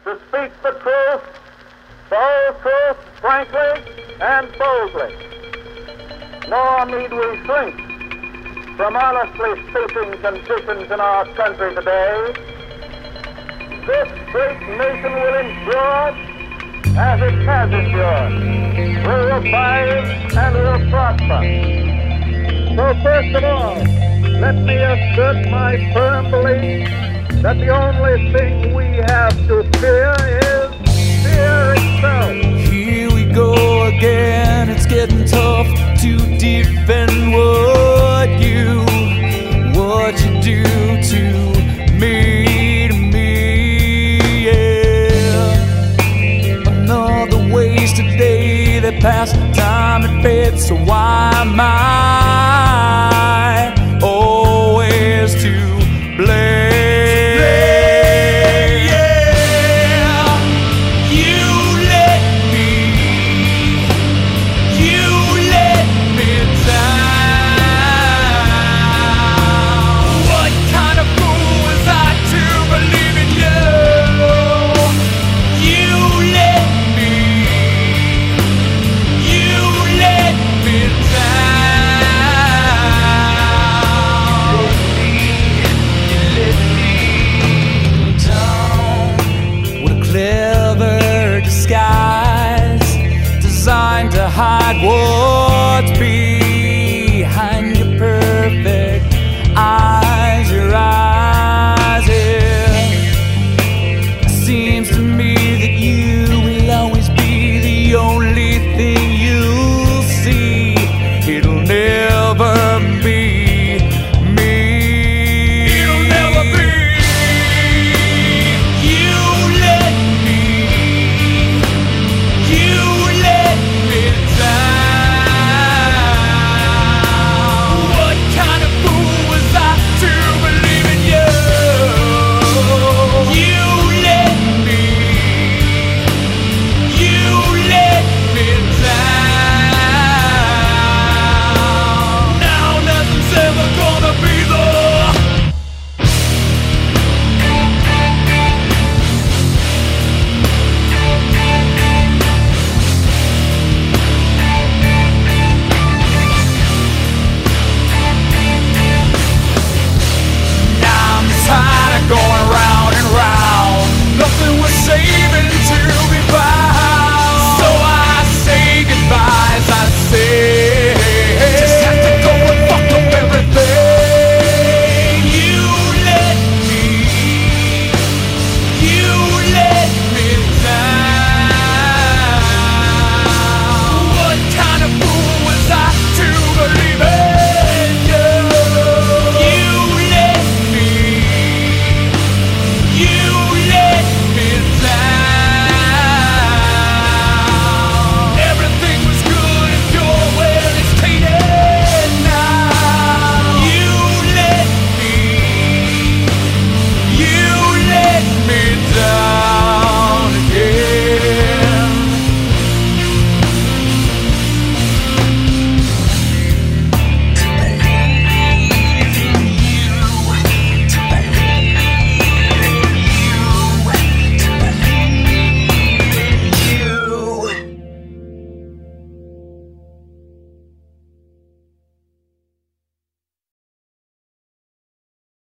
to speak the truth, the whole truth, frankly and boldly. Nor need we shrink from honestly speaking conditions in our country today. This great nation will endure as it has endured, will revive and will prosper. So first of all, let me assert my firm belief that the only thing we have to fear is fear itself. Here we go again, it's getting tough to defend what you do to me, yeah. Another waste today that pass time and fade, so why am I